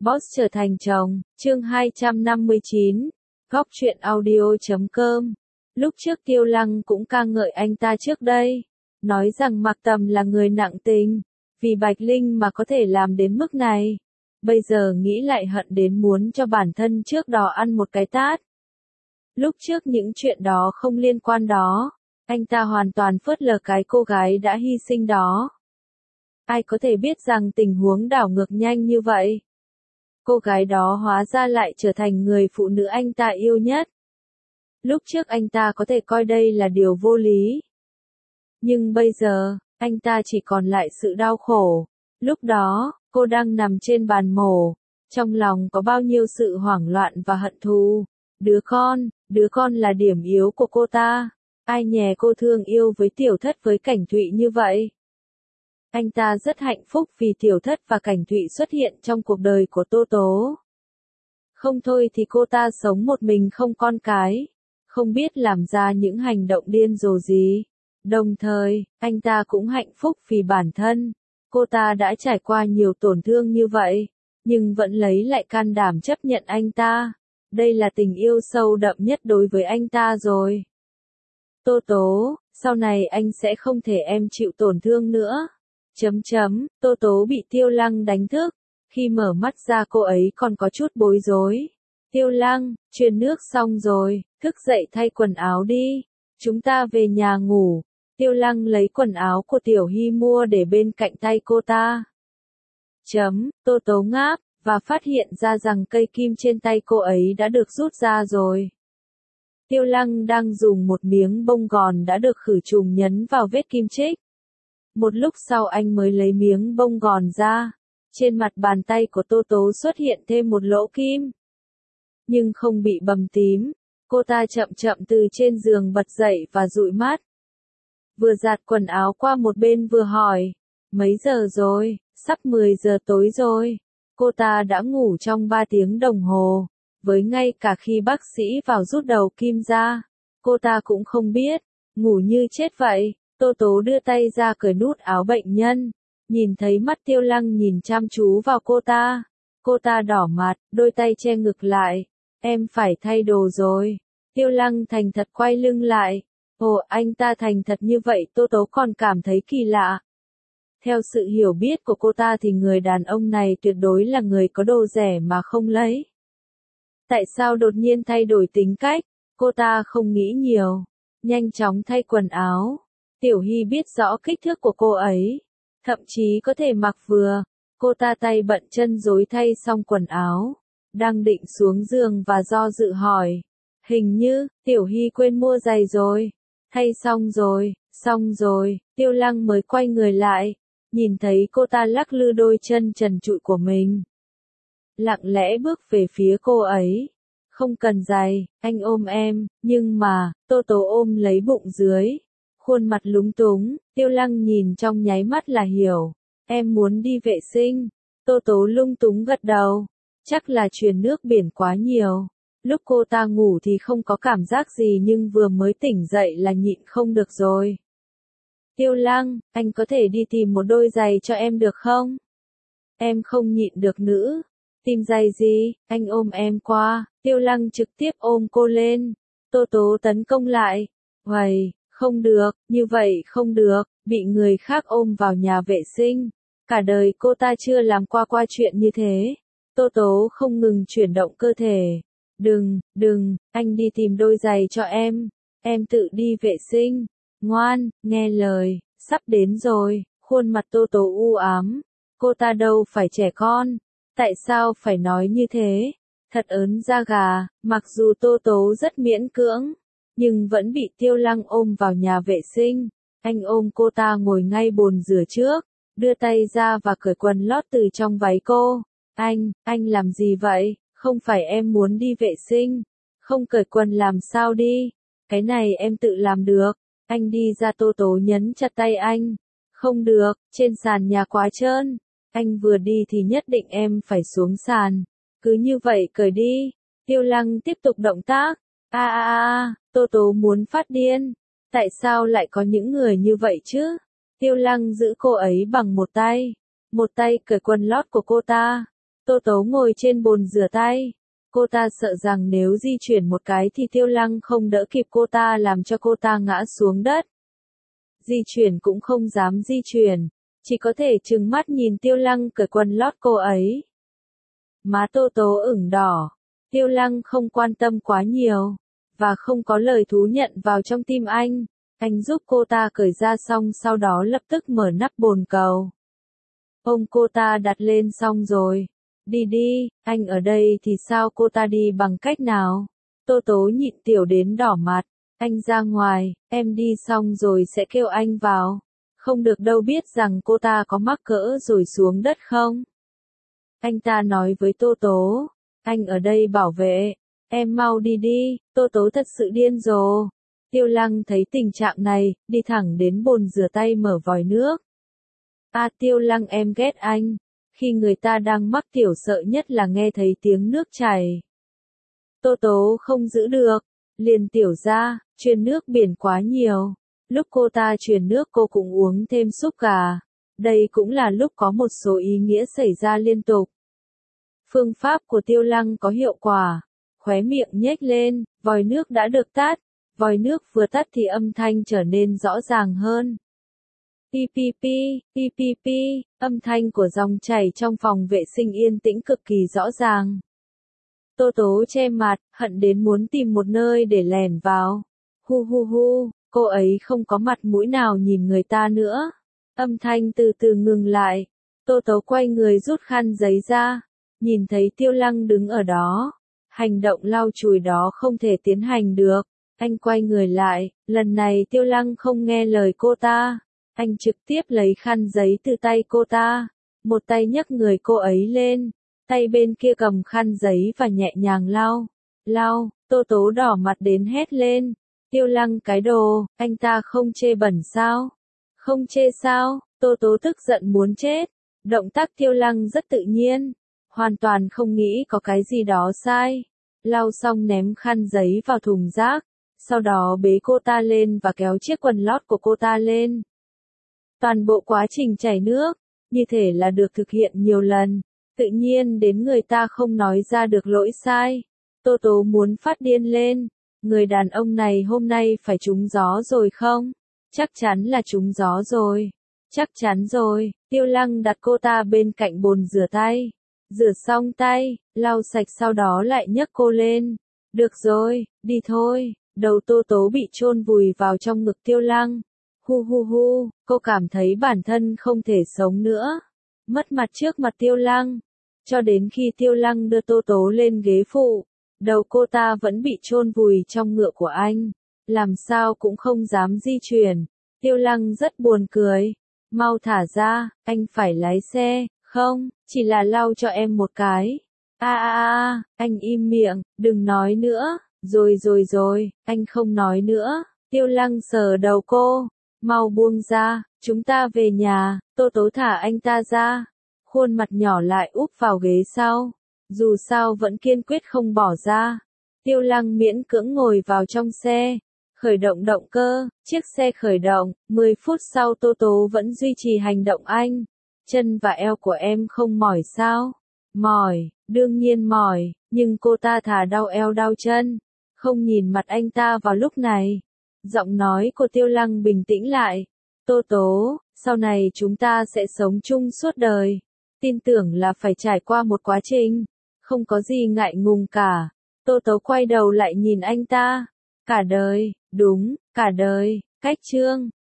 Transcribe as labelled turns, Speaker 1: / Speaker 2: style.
Speaker 1: Boss trở thành chồng, chương 259, góc truyện audio.com. Lúc trước Tiêu Lăng cũng ca ngợi anh ta trước đây, nói rằng Mạc Tầm là người nặng tình, vì Bạch Linh mà có thể làm đến mức này. Bây giờ nghĩ lại hận đến muốn cho bản thân trước đó ăn một cái tát. Lúc trước những chuyện đó không liên quan đó, anh ta hoàn toàn phớt lờ cái cô gái đã hy sinh đó. Ai có thể biết rằng tình huống đảo ngược nhanh như vậy? Cô gái đó hóa ra lại trở thành người phụ nữ anh ta yêu nhất. Lúc trước anh ta có thể coi đây là điều vô lý. Nhưng bây giờ, anh ta chỉ còn lại sự đau khổ. Lúc đó, cô đang nằm trên bàn mổ, trong lòng có bao nhiêu sự hoảng loạn và hận thù. Đứa con là điểm yếu của cô ta. Ai nhè cô thương yêu với Tiểu Thất với Cảnh Thụy như vậy. Anh ta rất hạnh phúc vì Tiểu Thất và Cảnh Thụy xuất hiện trong cuộc đời của Tô Tố. Không thôi thì cô ta sống một mình không con cái, không biết làm ra những hành động điên rồ gì. Đồng thời, anh ta cũng hạnh phúc vì bản thân. Cô ta đã trải qua nhiều tổn thương như vậy, nhưng vẫn lấy lại can đảm chấp nhận anh ta. Đây là tình yêu sâu đậm nhất đối với anh ta rồi. Tô Tố, sau này anh sẽ không thể em chịu tổn thương nữa. Tô Tố bị Tiêu Lăng đánh thức. Khi mở mắt ra cô ấy còn có chút bối rối. Tiêu Lăng, truyền nước xong rồi, thức dậy thay quần áo đi. Chúng ta về nhà ngủ. Tiêu Lăng lấy quần áo của Tiểu Hy mua để bên cạnh tay cô ta. Tô Tố ngáp, và phát hiện ra rằng cây kim trên tay cô ấy đã được rút ra rồi. Tiêu Lăng đang dùng một miếng bông gòn đã được khử trùng nhấn vào vết kim chích. Một lúc sau anh mới lấy miếng bông gòn ra. Trên mặt bàn tay của Tô Tố xuất hiện thêm một lỗ kim. Nhưng không bị bầm tím. Cô ta chậm chậm từ trên giường bật dậy và dụi mắt. Vừa giặt quần áo qua một bên vừa hỏi. Mấy giờ rồi? Sắp 10 giờ tối rồi. Cô ta đã ngủ trong 3 tiếng đồng hồ. Với ngay cả khi bác sĩ vào rút đầu kim ra. Cô ta cũng không biết. Ngủ như chết vậy. Tô Tố đưa tay ra cởi nút áo bệnh nhân. Nhìn thấy mắt Tiêu Lăng nhìn chăm chú vào cô ta. Cô ta đỏ mặt, đôi tay che ngực lại. Em phải thay đồ rồi. Tiêu Lăng thành thật quay lưng lại. Ồ, anh ta thành thật như vậy Tô Tố còn cảm thấy kỳ lạ. Theo sự hiểu biết của cô ta thì người đàn ông này tuyệt đối là người có đồ rẻ mà không lấy. Tại sao đột nhiên thay đổi tính cách? Cô ta không nghĩ nhiều. Nhanh chóng thay quần áo. Tiểu Hy biết rõ kích thước của cô ấy. Thậm chí có thể mặc vừa. Cô ta tay bận chân rối thay xong quần áo. Đang định xuống giường và do dự hỏi. Hình như, Tiểu Hy quên mua giày rồi. Thay xong rồi, Tiêu Lăng mới quay người lại. Nhìn thấy cô ta lắc lư đôi chân trần trụi của mình. Lặng lẽ bước về phía cô ấy. Không cần giày, anh ôm em, nhưng mà, Tô Tố ôm lấy bụng dưới. Khuôn mặt lúng túng, Tiêu Lăng nhìn trong nháy mắt là hiểu. Em muốn đi vệ sinh. Tô Tố lung túng gật đầu. Chắc là truyền nước biển quá nhiều. Lúc cô ta ngủ thì không có cảm giác gì nhưng vừa mới tỉnh dậy là nhịn không được rồi. Tiêu Lăng, anh có thể đi tìm một đôi giày cho em được không? Em không nhịn được nữa. Tìm giày gì? Anh ôm em qua. Tiêu Lăng trực tiếp ôm cô lên. Tô Tố tấn công lại. Uầy, không được, như vậy không được, bị người khác ôm vào nhà vệ sinh. Cả đời cô ta chưa làm qua chuyện như thế. Tô Tố không ngừng chuyển động cơ thể. Đừng, anh đi tìm đôi giày cho em tự đi vệ sinh. Ngoan, nghe lời, sắp đến rồi. Khuôn mặt Tô Tố u ám. Cô ta đâu phải trẻ con. Tại sao phải nói như thế? Thật ớn da gà, mặc dù Tô Tố rất miễn cưỡng, nhưng vẫn bị Tiêu Lăng ôm vào nhà vệ sinh. Anh ôm cô ta ngồi ngay bồn rửa trước, đưa tay ra và cởi quần lót từ trong váy cô. Anh làm gì vậy? Không phải em muốn đi vệ sinh. Không cởi quần làm sao đi? Cái này em tự làm được. Anh đi ra. Tô Tố nhấn chặt tay anh. Không được, trên sàn nhà quá trơn. Anh vừa đi thì nhất định em phải xuống sàn. Cứ như vậy cởi đi. Tiêu Lăng tiếp tục động tác. Tô Tố muốn phát điên. Tại sao lại có những người như vậy chứ? Tiêu Lăng giữ cô ấy bằng một tay. Một tay cởi quần lót của cô ta. Tô Tố ngồi trên bồn rửa tay. Cô ta sợ rằng nếu di chuyển một cái thì Tiêu Lăng không đỡ kịp cô ta làm cho cô ta ngã xuống đất. Di chuyển cũng không dám di chuyển, chỉ có thể trừng mắt nhìn Tiêu Lăng cởi quần lót cô ấy. Má Tô Tố ửng đỏ, Tiêu Lăng không quan tâm quá nhiều, và không có lời thú nhận vào trong tim anh. Anh giúp cô ta cởi ra xong sau đó lập tức mở nắp bồn cầu. Ôm cô ta đặt lên xong rồi. Đi đi, anh ở đây thì sao cô ta đi bằng cách nào? Tô Tố nhịn tiểu đến đỏ mặt. Anh ra ngoài, em đi xong rồi sẽ kêu anh vào. Không được đâu, biết rằng cô ta có mắc cỡ rồi xuống đất không? Anh ta nói với Tô Tố. Anh ở đây bảo vệ. Em mau đi đi, Tô Tố thật sự điên rồ. Tiêu Lăng thấy tình trạng này, đi thẳng đến bồn rửa tay mở vòi nước. Tiêu Lăng em ghét anh. Khi người ta đang mắc tiểu sợ nhất là nghe thấy tiếng nước chảy. Tô Tố không giữ được, liền tiểu ra, truyền nước biển quá nhiều. Lúc cô ta truyền nước cô cũng uống thêm súp gà. Đây cũng là lúc có một số ý nghĩa xảy ra liên tục. Phương pháp của Tiêu Lăng có hiệu quả. Khóe miệng nhếch lên, vòi nước đã được tắt. Vòi nước vừa tắt thì âm thanh trở nên rõ ràng hơn. PPP, PPP, âm thanh của dòng chảy trong phòng vệ sinh yên tĩnh cực kỳ rõ ràng. Tô Tố che mặt, hận đến muốn tìm một nơi để lẻn vào. Hu hu hu, cô ấy không có mặt mũi nào nhìn người ta nữa. Âm thanh từ từ ngừng lại. Tô Tố quay người rút khăn giấy ra. Nhìn thấy Tiêu Lăng đứng ở đó. Hành động lau chùi đó không thể tiến hành được. Anh quay người lại, lần này Tiêu Lăng không nghe lời cô ta. Anh trực tiếp lấy khăn giấy từ tay cô ta. Một tay nhấc người cô ấy lên. Tay bên kia cầm khăn giấy và nhẹ nhàng lau. Lau, Tô Tố đỏ mặt đến hét lên. Tiêu Lăng cái đồ, anh ta không chê bẩn sao? Không chê sao? Tô Tố tức giận muốn chết. Động tác Tiêu Lăng rất tự nhiên. Hoàn toàn không nghĩ có cái gì đó sai. Lau xong ném khăn giấy vào thùng rác. Sau đó bế cô ta lên và kéo chiếc quần lót của cô ta lên. Toàn bộ quá trình chảy nước, như thể là được thực hiện nhiều lần. Tự nhiên đến người ta không nói ra được lỗi sai. Tô Tố muốn phát điên lên. Người đàn ông này hôm nay phải trúng gió rồi không? Chắc chắn là trúng gió rồi. Chắc chắn rồi. Tiêu Lăng đặt cô ta bên cạnh bồn rửa tay. Rửa xong tay, lau sạch sau đó lại nhấc cô lên. Được rồi, đi thôi. Đầu Tô Tố bị chôn vùi vào trong ngực Tiêu Lăng. Hu hu hu, cô cảm thấy bản thân không thể sống nữa. Mất mặt trước mặt Tiêu Lăng. Cho đến khi Tiêu Lăng đưa Tô Tố lên ghế phụ, đầu cô ta vẫn bị chôn vùi trong ngựa của anh. Làm sao cũng không dám di chuyển. Tiêu Lăng rất buồn cười. Mau thả ra, anh phải lái xe. Không, chỉ là lau cho em một cái. Anh im miệng, đừng nói nữa. Rồi, anh không nói nữa. Tiêu Lăng sờ đầu cô. Mau buông ra, chúng ta về nhà. Tô Tố thả anh ta ra. Khuôn mặt nhỏ lại úp vào ghế sau. Dù sao vẫn kiên quyết không bỏ ra. Tiêu Lăng miễn cưỡng ngồi vào trong xe. Khởi động động cơ, chiếc xe khởi động. 10 phút sau Tô Tố vẫn duy trì hành động anh. Chân và eo của em không mỏi sao? Mỏi, đương nhiên mỏi, nhưng cô ta thà đau eo đau chân. Không nhìn mặt anh ta vào lúc này. Giọng nói của Tiêu Lăng bình tĩnh lại. Tô Tố, sau này chúng ta sẽ sống chung suốt đời. Tin tưởng là phải trải qua một quá trình. Không có gì ngại ngùng cả. Tô Tố quay đầu lại nhìn anh ta. Cả đời, đúng, cả đời. Cách chương